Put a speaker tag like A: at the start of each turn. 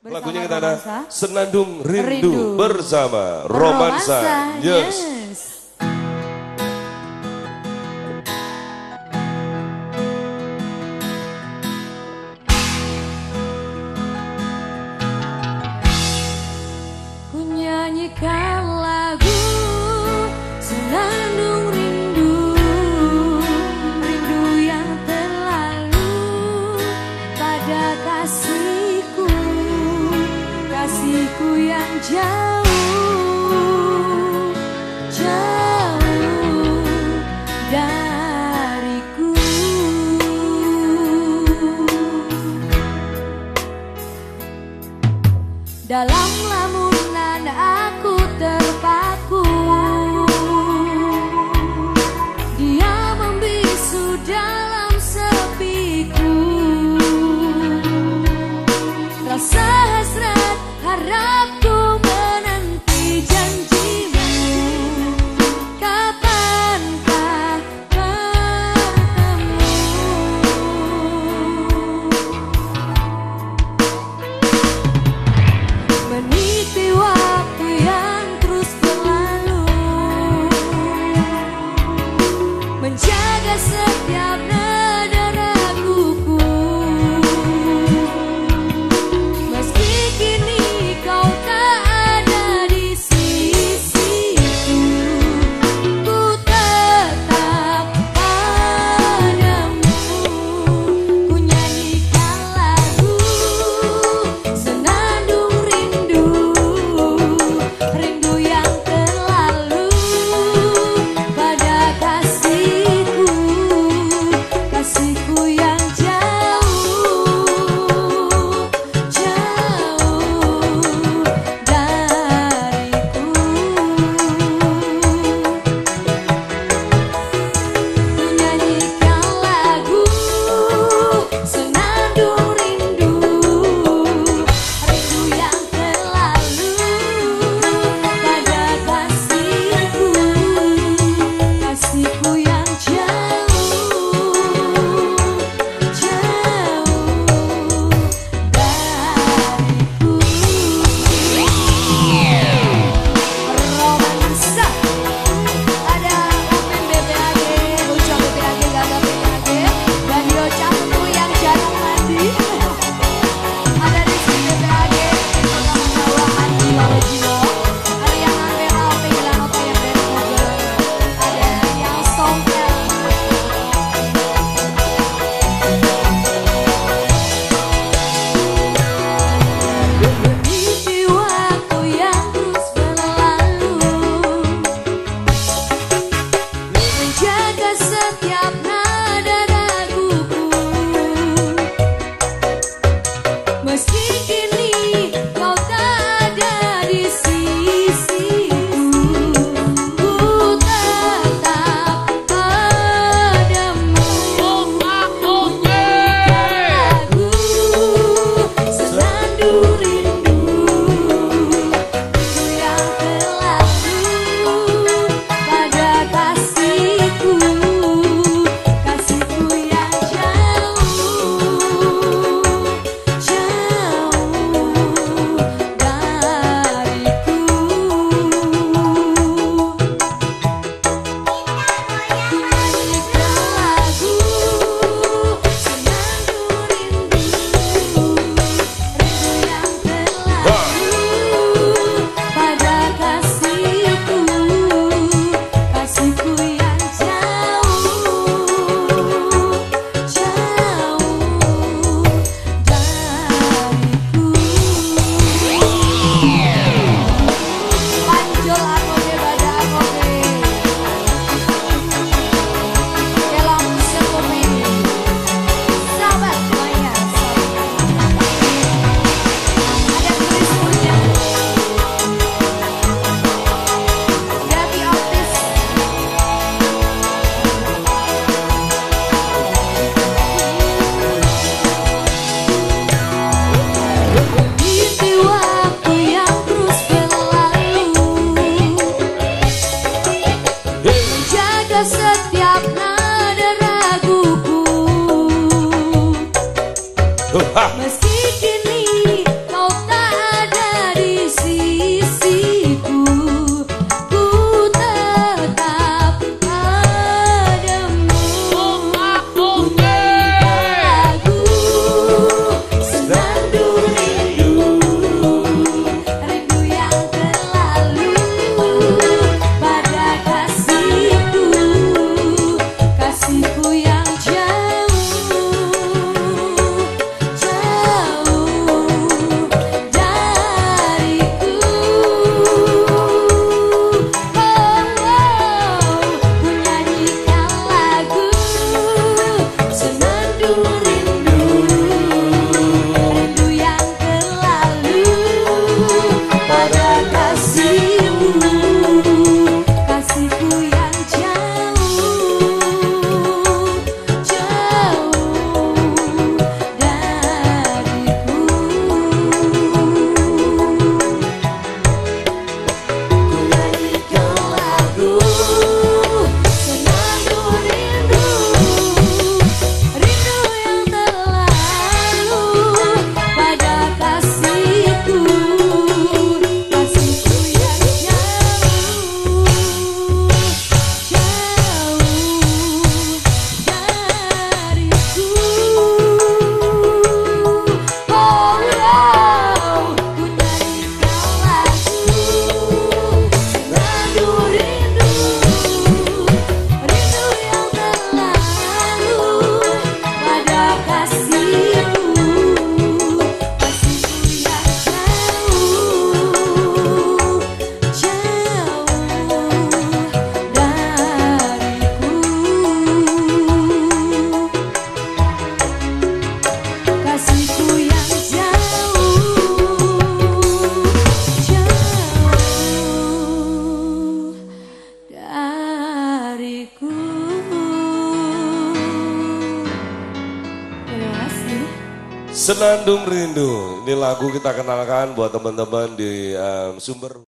A: Lagunya kita ada Senandung Rindu bersama Romansa. Yes.
B: Ku nyanyikan lagu Senandung Rindu, rindu yang terlalu pada kasihku, kasihku yang jauh, jauh dariku. Dalam lamunan aku terpaku, dia membisu dalam sepiku. Rasa hasrat harapku menanti janjimu, kapankah bertemu. Meniti waktu yang terus berlalu, menjaga setiap nada raguku. Meski kini kau tak ada di sisiku, ku tetap padamu. Ku nyanyikan lagu Senandung Rindu, rindu yang terlalu pada kasihku, kasihku yang jauh, jauh dariku. Ku nyanyikan lagu Senandung Rindu, rindu yang terlalu pada kasihku, kasihku yang jauh, jauh dariku. Romansa. Ada Upin BPAG, Bocah BPAG, Gaga BPAG, dan Yoca Putu yang jarang mandi. Ada Rizky BPAG, Pengaman Bawah Andi Lawa Jiwa. Ada yang Ambera, Penggilan Oto yang dari Google. Ada yang Songkel. Meniti waktu yang terus berlalu, menjaga setiap nada raguku. Meski kini kau tak ada di sisiku, ku tetap padamu. Ku nyanyikan lagu Senandung Rindu, rindu yang terlalu pada kasihku, kasihku yang jauh, jauh dariku. Ku nyanyikan lagu Senandung Rindu, rindu yang terlalu pada kasihku, kasihku yang jauh, jauh dariku. Panjol akobe bada akobe, kelam sekopi, sahabat semuanya. Ada tulis punya Grafi Optis. Meniti waktu yang terus berlalu, menjaga setiap nada raguku. Meski kini kau tak
A: Senandung Rindu. Ini lagu kita kenalkan buat teman-teman di Sumber.